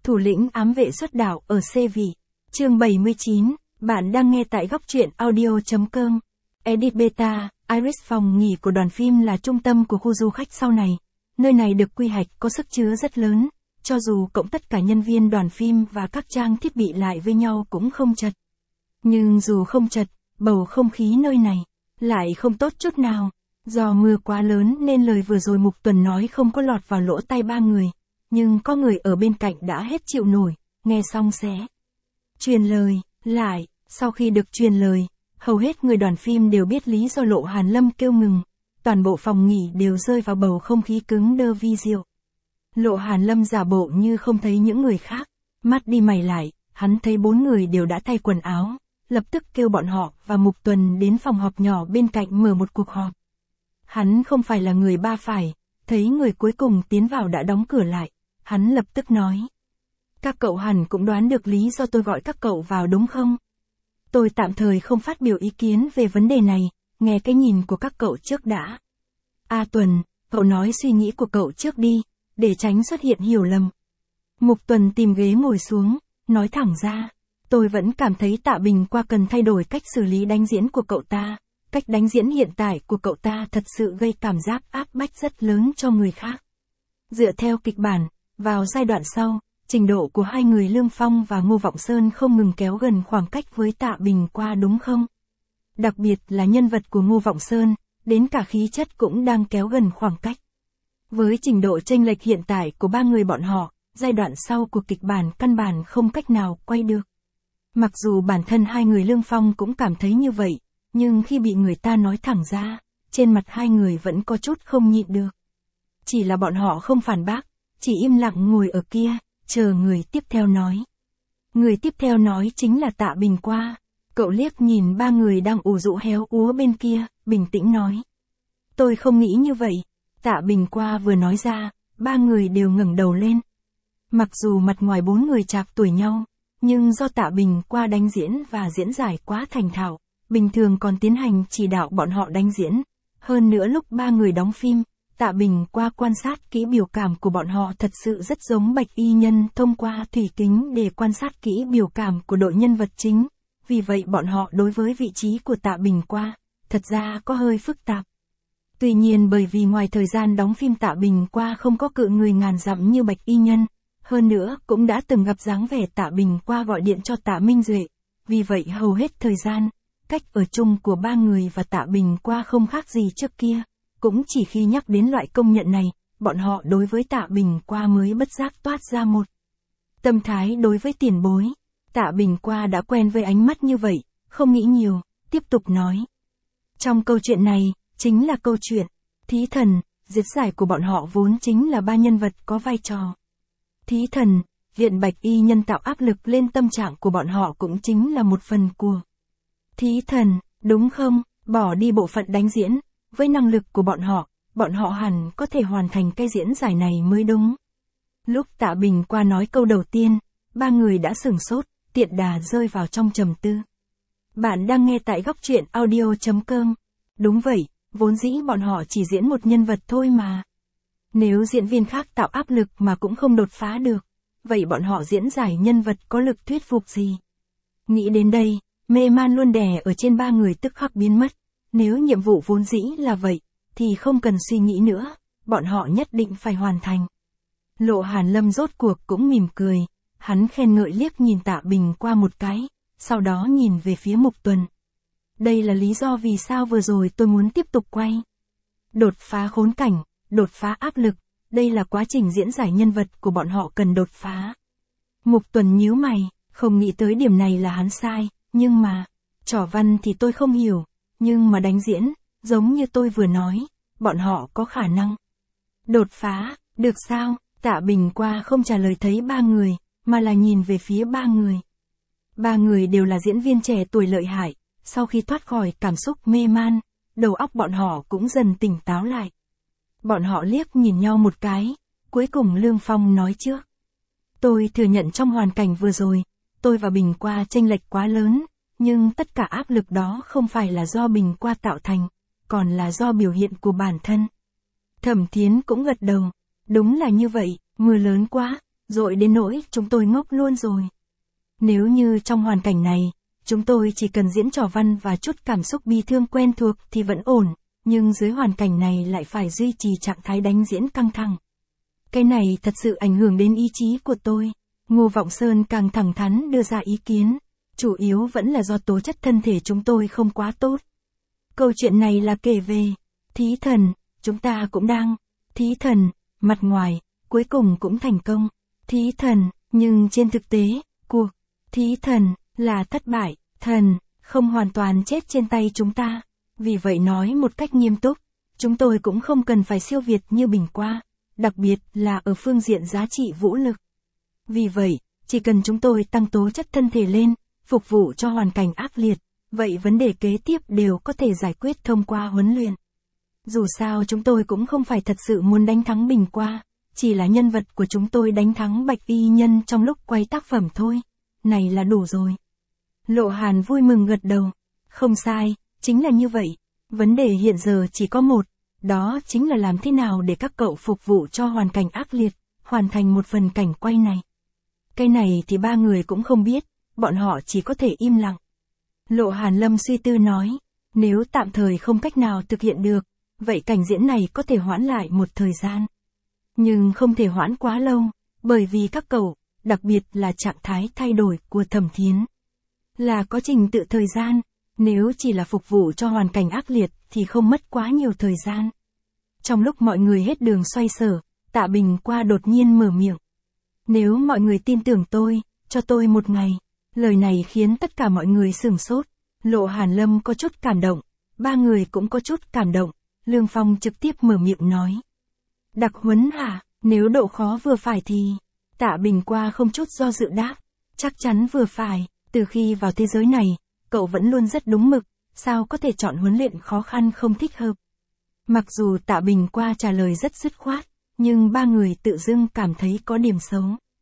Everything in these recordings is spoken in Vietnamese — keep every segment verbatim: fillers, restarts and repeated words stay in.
Thủ lĩnh ám vệ xuất đạo ở xê vị. Chương bảy mươi chín, bạn đang nghe tại góc truyện audio chấm com. Edit Beta, Iris phòng nghỉ của đoàn phim là trung tâm của khu du khách sau này. Nơi này được quy hoạch có sức chứa rất lớn, cho dù cộng tất cả nhân viên đoàn phim và các trang thiết bị lại với nhau cũng không chật. Nhưng dù không chật, bầu không khí nơi này lại không tốt chút nào. Do mưa quá lớn nên lời vừa rồi Mục Tuần nói không có lọt vào lỗ tai ba người. Nhưng có người ở bên cạnh đã hết chịu nổi, nghe xong sẽ truyền lời, lại, sau khi được truyền lời, hầu hết người đoàn phim đều biết lý do Lộ Hàn Lâm kêu ngừng. Toàn bộ phòng nghỉ đều rơi vào bầu không khí cứng đơ vi diệu. Lộ Hàn Lâm giả bộ như không thấy những người khác, mắt đi mày lại, hắn thấy bốn người đều đã thay quần áo, lập tức kêu bọn họ và Mục Tuần đến phòng họp nhỏ bên cạnh mở một cuộc họp. Hắn không phải là người ba phải, thấy người cuối cùng tiến vào đã đóng cửa lại, hắn lập tức nói. Các cậu hẳn cũng đoán được lý do tôi gọi các cậu vào đúng không? Tôi tạm thời không phát biểu ý kiến về vấn đề này, nghe cái nhìn của các cậu trước đã. A Tuần, cậu nói suy nghĩ của cậu trước đi, để tránh xuất hiện hiểu lầm. Mục Tuần tìm ghế ngồi xuống, nói thẳng ra. Tôi vẫn cảm thấy Tạ Bình qua cần thay đổi cách xử lý đánh diễn của cậu ta. Cách đánh diễn hiện tại của cậu ta thật sự gây cảm giác áp bách rất lớn cho người khác. Dựa theo kịch bản, vào giai đoạn sau, trình độ của hai người Lương Phong và Ngô Vọng Sơn không ngừng kéo gần khoảng cách với Tạ Bình qua đúng không? Đặc biệt là nhân vật của Ngô Vọng Sơn, đến cả khí chất cũng đang kéo gần khoảng cách. Với trình độ chênh lệch hiện tại của ba người bọn họ, giai đoạn sau của kịch bản căn bản không cách nào quay được. Mặc dù bản thân hai người Lương Phong cũng cảm thấy như vậy, nhưng khi bị người ta nói thẳng ra, trên mặt hai người vẫn có chút không nhịn được. Chỉ là bọn họ không phản bác, chỉ im lặng ngồi ở kia, chờ người tiếp theo nói. Người tiếp theo nói chính là Tạ Bình qua. Cậu liếc nhìn ba người đang ủ rũ héo úa bên kia, bình tĩnh nói. Tôi không nghĩ như vậy. Tạ Bình qua vừa nói ra, ba người đều ngẩng đầu lên. Mặc dù mặt ngoài bốn người chạc tuổi nhau, nhưng do Tạ Bình qua đánh diễn và diễn giải quá thành thạo, bình thường còn tiến hành chỉ đạo bọn họ đánh diễn. Hơn nữa lúc ba người đóng phim, Tạ Bình qua quan sát kỹ biểu cảm của bọn họ thật sự rất giống Bạch Y Nhân thông qua thủy kính để quan sát kỹ biểu cảm của đội nhân vật chính. Vì vậy bọn họ đối với vị trí của Tạ Bình qua, thật ra có hơi phức tạp. Tuy nhiên bởi vì ngoài thời gian đóng phim Tạ Bình qua không có cự người ngàn dặm như Bạch Y Nhân, hơn nữa cũng đã từng gặp dáng vẻ Tạ Bình qua gọi điện cho Tạ Minh Duệ. Vì vậy hầu hết thời gian, cách ở chung của ba người và Tạ Bình qua không khác gì trước kia. Cũng chỉ khi nhắc đến loại công nhận này, bọn họ đối với Tạ Bình qua mới bất giác toát ra một tâm thái đối với tiền bối. Tạ Bình qua đã quen với ánh mắt như vậy, không nghĩ nhiều, tiếp tục nói. Trong câu chuyện này, chính là câu chuyện Thí Thần, diễn giải của bọn họ vốn chính là ba nhân vật có vai trò. Thí Thần, Viện Bạch Y Nhân tạo áp lực lên tâm trạng của bọn họ cũng chính là một phần của Thí Thần, đúng không? Bỏ đi bộ phận đánh diễn, với năng lực của bọn họ, bọn họ hẳn có thể hoàn thành cái diễn giải này mới đúng. Lúc Tạ Bình qua nói câu đầu tiên, ba người đã sửng sốt, tiện đà rơi vào trong trầm tư. Bạn đang nghe tại góc truyện audio chấm com. Đúng vậy, vốn dĩ bọn họ chỉ diễn một nhân vật thôi mà. Nếu diễn viên khác tạo áp lực mà cũng không đột phá được, vậy bọn họ diễn giải nhân vật có lực thuyết phục gì? Nghĩ đến đây, mê man luôn đè ở trên ba người tức khắc biến mất. Nếu nhiệm vụ vốn dĩ là vậy, thì không cần suy nghĩ nữa, bọn họ nhất định phải hoàn thành. Lộ Hàn Lâm rốt cuộc cũng mỉm cười, hắn khen ngợi liếc nhìn Tạ Bình qua một cái, sau đó nhìn về phía Mục Tuần. Đây là lý do vì sao vừa rồi tôi muốn tiếp tục quay. Đột phá khốn cảnh, đột phá áp lực, đây là quá trình diễn giải nhân vật của bọn họ cần đột phá. Mục Tuần nhíu mày, không nghĩ tới điểm này là hắn sai, nhưng mà, trò văn thì tôi không hiểu. Nhưng mà đánh diễn, giống như tôi vừa nói, bọn họ có khả năng đột phá, được sao? Tạ Bình qua không trả lời thấy ba người, mà là nhìn về phía ba người. Ba người đều là diễn viên trẻ tuổi lợi hại, sau khi thoát khỏi cảm xúc mê man, đầu óc bọn họ cũng dần tỉnh táo lại. Bọn họ liếc nhìn nhau một cái, cuối cùng Lương Phong nói trước. Tôi thừa nhận trong hoàn cảnh vừa rồi, tôi và Bình qua chênh lệch quá lớn. Nhưng tất cả áp lực đó không phải là do Bình qua tạo thành, còn là do biểu hiện của bản thân. Thẩm Thiến cũng gật đầu. Đúng là như vậy, mưa lớn quá, dội đến nỗi chúng tôi ngốc luôn rồi. Nếu như trong hoàn cảnh này, chúng tôi chỉ cần diễn trò văn và chút cảm xúc bi thương quen thuộc thì vẫn ổn, nhưng dưới hoàn cảnh này lại phải duy trì trạng thái đánh diễn căng thẳng. Cái này thật sự ảnh hưởng đến ý chí của tôi. Ngô Vọng Sơn càng thẳng thắn đưa ra ý kiến, chủ yếu vẫn là do tố chất thân thể chúng tôi không quá tốt. Câu chuyện này là kể về thí thần, chúng ta cũng đang thí thần, mặt ngoài, cuối cùng cũng thành công. Thí thần, nhưng trên thực tế, cuộc thí thần là thất bại, thần không hoàn toàn chết trên tay chúng ta. Vì vậy nói một cách nghiêm túc, chúng tôi cũng không cần phải siêu việt như Bình Qua, đặc biệt là ở phương diện giá trị vũ lực. Vì vậy, chỉ cần chúng tôi tăng tố chất thân thể lên, phục vụ cho hoàn cảnh ác liệt, vậy vấn đề kế tiếp đều có thể giải quyết thông qua huấn luyện. Dù sao chúng tôi cũng không phải thật sự muốn đánh thắng Bình Qua, chỉ là nhân vật của chúng tôi đánh thắng Bạch Y Nhân trong lúc quay tác phẩm thôi. Này là đủ rồi. Lộ Hàn vui mừng gật đầu. Không sai, chính là như vậy. Vấn đề hiện giờ chỉ có một, đó chính là làm thế nào để các cậu phục vụ cho hoàn cảnh ác liệt, hoàn thành một phần cảnh quay này. Cái này thì ba người cũng không biết, bọn họ chỉ có thể im lặng. Lộ Hàn Lâm suy tư nói, nếu tạm thời không cách nào thực hiện được, vậy cảnh diễn này có thể hoãn lại một thời gian. Nhưng không thể hoãn quá lâu, bởi vì các cậu, đặc biệt là trạng thái thay đổi của Thẩm Thiến, là có trình tự thời gian, nếu chỉ là phục vụ cho hoàn cảnh ác liệt thì không mất quá nhiều thời gian. Trong lúc mọi người hết đường xoay sở, Tạ Bình Qua đột nhiên mở miệng. Nếu mọi người tin tưởng tôi, cho tôi một ngày. Lời này khiến tất cả mọi người sửng sốt. Lộ Hàn Lâm có chút cảm động, ba người cũng có chút cảm động. Lương Phong trực tiếp mở miệng nói. Đặc huấn hả? Nếu độ khó vừa phải thì... Tạ Bình Qua không chút do dự đáp. Chắc chắn vừa phải, từ khi vào thế giới này, cậu vẫn luôn rất đúng mực, sao có thể chọn huấn luyện khó khăn không thích hợp. Mặc dù Tạ Bình Qua trả lời rất dứt khoát, nhưng ba người tự dưng cảm thấy có điểm xấu.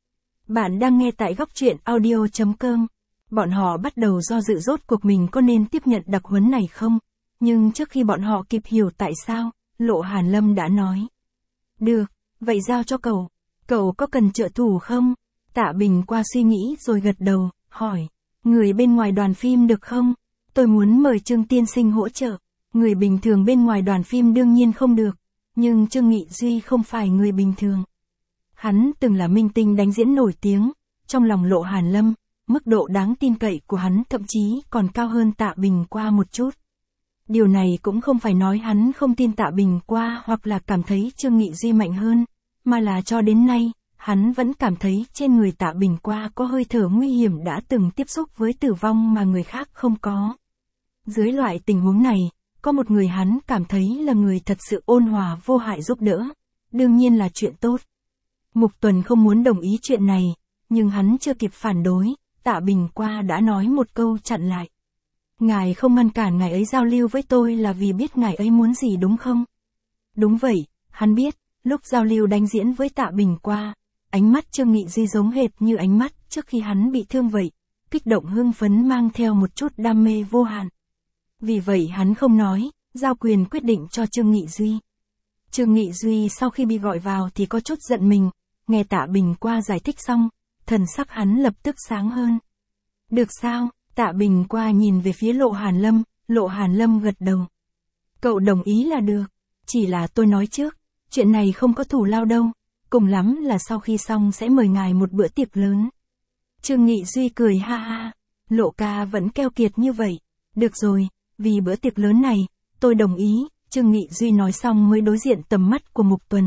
Bạn đang nghe tại góc truyện audio chấm com. Bọn họ bắt đầu do dự rốt cuộc mình có nên tiếp nhận đặc huấn này không, nhưng trước khi bọn họ kịp hiểu tại sao, Lộ Hàn Lâm đã nói. Được, vậy giao cho cậu. Cậu có cần trợ thủ không? Tạ Bình Qua suy nghĩ rồi gật đầu, hỏi. Người bên ngoài đoàn phim được không? Tôi muốn mời Trương tiên sinh hỗ trợ. Người bình thường bên ngoài đoàn phim đương nhiên không được, nhưng Trương Nghị Duy không phải người bình thường. Hắn từng là minh tinh đánh diễn nổi tiếng, trong lòng Lộ Hàn Lâm, mức độ đáng tin cậy của hắn thậm chí còn cao hơn Tạ Bình Qua một chút. Điều này cũng không phải nói hắn không tin Tạ Bình Qua hoặc là cảm thấy Trương Nghị Duy mạnh hơn, mà là cho đến nay, hắn vẫn cảm thấy trên người Tạ Bình Qua có hơi thở nguy hiểm đã từng tiếp xúc với tử vong mà người khác không có. Dưới loại tình huống này, có một người hắn cảm thấy là người thật sự ôn hòa vô hại giúp đỡ, đương nhiên là chuyện tốt. Mục Tuần không muốn đồng ý chuyện này, nhưng hắn chưa kịp phản đối, Tạ Bình Qua đã nói một câu chặn lại. Ngài không ngăn cản ngài ấy giao lưu với tôi là vì biết ngài ấy muốn gì đúng không? Đúng vậy, hắn biết, lúc giao lưu đánh diễn với Tạ Bình Qua, ánh mắt Trương Nghị Duy giống hệt như ánh mắt trước khi hắn bị thương vậy, kích động hưng phấn mang theo một chút đam mê vô hạn. Vì vậy hắn không nói, giao quyền quyết định cho Trương Nghị Duy. Trương Nghị Duy sau khi bị gọi vào thì có chút giận mình, nghe Tạ Bình Qua giải thích xong, thần sắc hắn lập tức sáng hơn. Được sao? Tạ Bình Qua nhìn về phía Lộ Hàn Lâm, Lộ Hàn Lâm gật đầu. Cậu đồng ý là được, chỉ là tôi nói trước, chuyện này không có thù lao đâu, cùng lắm là sau khi xong sẽ mời ngài một bữa tiệc lớn. Trương Nghị Duy cười ha ha, Lộ ca vẫn keo kiệt như vậy, được rồi, vì bữa tiệc lớn này, tôi đồng ý, Trương Nghị Duy nói xong mới đối diện tầm mắt của Mục Tuần.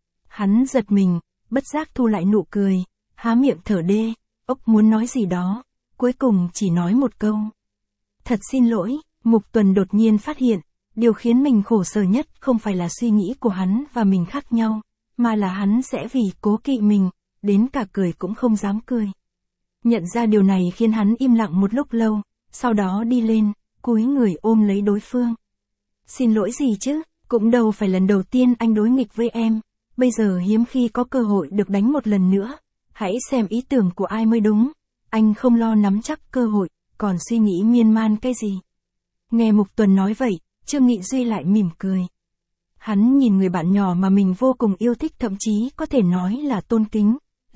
Hắn giật mình, bất giác thu lại nụ cười, há miệng thở đê, ốc muốn nói gì đó, cuối cùng chỉ nói một câu. Thật xin lỗi, Mục Tuần đột nhiên phát hiện, điều khiến mình khổ sở nhất không phải là suy nghĩ của hắn và mình khác nhau, mà là hắn sẽ vì cố kỵ mình, đến cả cười cũng không dám cười. Nhận ra điều này khiến hắn im lặng một lúc lâu, sau đó đi lên, cúi người ôm lấy đối phương. Xin lỗi gì chứ, cũng đâu phải lần đầu tiên anh đối nghịch với em, bây giờ hiếm khi có cơ hội được đánh một lần nữa, hãy xem ý tưởng của ai mới đúng, anh không lo nắm chắc cơ hội, còn suy nghĩ miên man cái gì. Nghe Mục Tuần nói vậy, Trương Nghị Duy lại mỉm cười. Hắn nhìn người bạn nhỏ mà mình vô cùng yêu thích thậm chí có thể nói là tôn kính,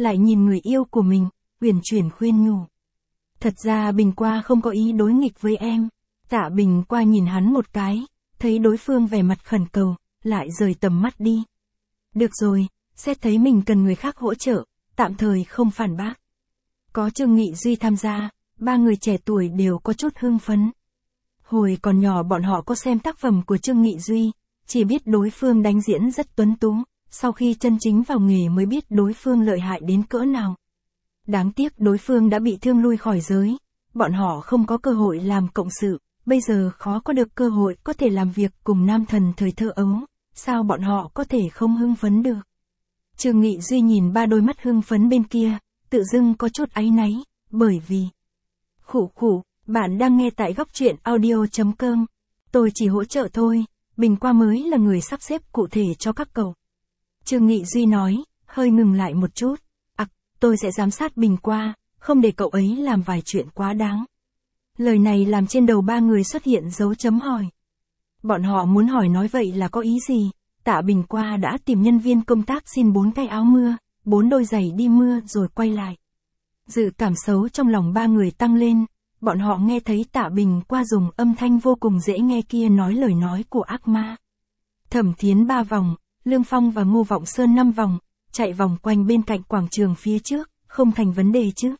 lại nhìn người yêu của mình, uyển chuyển khuyên nhủ. Thật ra Bình Qua không có ý đối nghịch với em. Tạ Bình Qua nhìn hắn một cái, thấy đối phương vẻ mặt khẩn cầu, lại rời tầm mắt đi. Được rồi, xét thấy mình cần người khác hỗ trợ, tạm thời không phản bác. Có Trương Nghị Duy tham gia, ba người trẻ tuổi đều có chút hưng phấn. Hồi còn nhỏ bọn họ có xem tác phẩm của Trương Nghị Duy, chỉ biết đối phương đánh diễn rất tuấn tú, sau khi chân chính vào nghề mới biết đối phương lợi hại đến cỡ nào. Đáng tiếc đối phương đã bị thương lui khỏi giới, bọn họ không có cơ hội làm cộng sự, bây giờ khó có được cơ hội có thể làm việc cùng nam thần thời thơ ấu, sao bọn họ có thể không hưng phấn được. Trương Nghị Duy nhìn ba đôi mắt hưng phấn bên kia, tự dưng có chút áy náy, bởi vì... Khủ khủ, bạn đang nghe tại góc truyện audio chấm com. Tôi chỉ hỗ trợ thôi, Bình Qua mới là người sắp xếp cụ thể cho các cậu. Trương Nghị Duy nói, hơi ngừng lại một chút. Ặc, tôi sẽ giám sát Bình Qua, không để cậu ấy làm vài chuyện quá đáng. Lời này làm trên đầu ba người xuất hiện dấu chấm hỏi. Bọn họ muốn hỏi nói vậy là có ý gì? Tạ Bình Qua đã tìm nhân viên công tác xin bốn cái áo mưa, bốn đôi giày đi mưa rồi quay lại. Dự cảm xấu trong lòng ba người tăng lên, bọn họ nghe thấy Tạ Bình Qua dùng âm thanh vô cùng dễ nghe kia nói lời nói của ác ma. Thẩm Thiến ba vòng, Lương Phong và Ngô Vọng Sơn năm vòng, chạy vòng quanh bên cạnh quảng trường phía trước, không thành vấn đề chứ.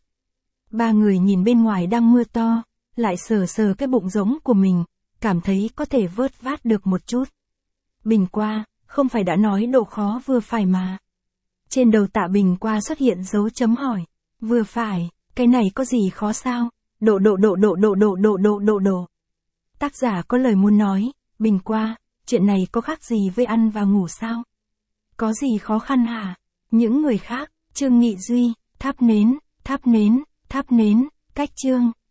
Ba người nhìn bên ngoài đang mưa to, lại sờ sờ cái bụng rỗng của mình, cảm thấy có thể vớt vát được một chút. Bình Qua, không phải đã nói độ khó vừa phải mà. Trên đầu Tạ Bình Qua xuất hiện dấu chấm hỏi. Vừa phải, cái này có gì khó sao? Độ độ độ độ độ độ độ độ độ độ. Tác giả có lời muốn nói, Bình Qua, chuyện này có khác gì với ăn và ngủ sao? Có gì khó khăn hả? Những người khác, Trương Nghị Duy, thắp nến, thắp nến, thắp nến, cách Trương.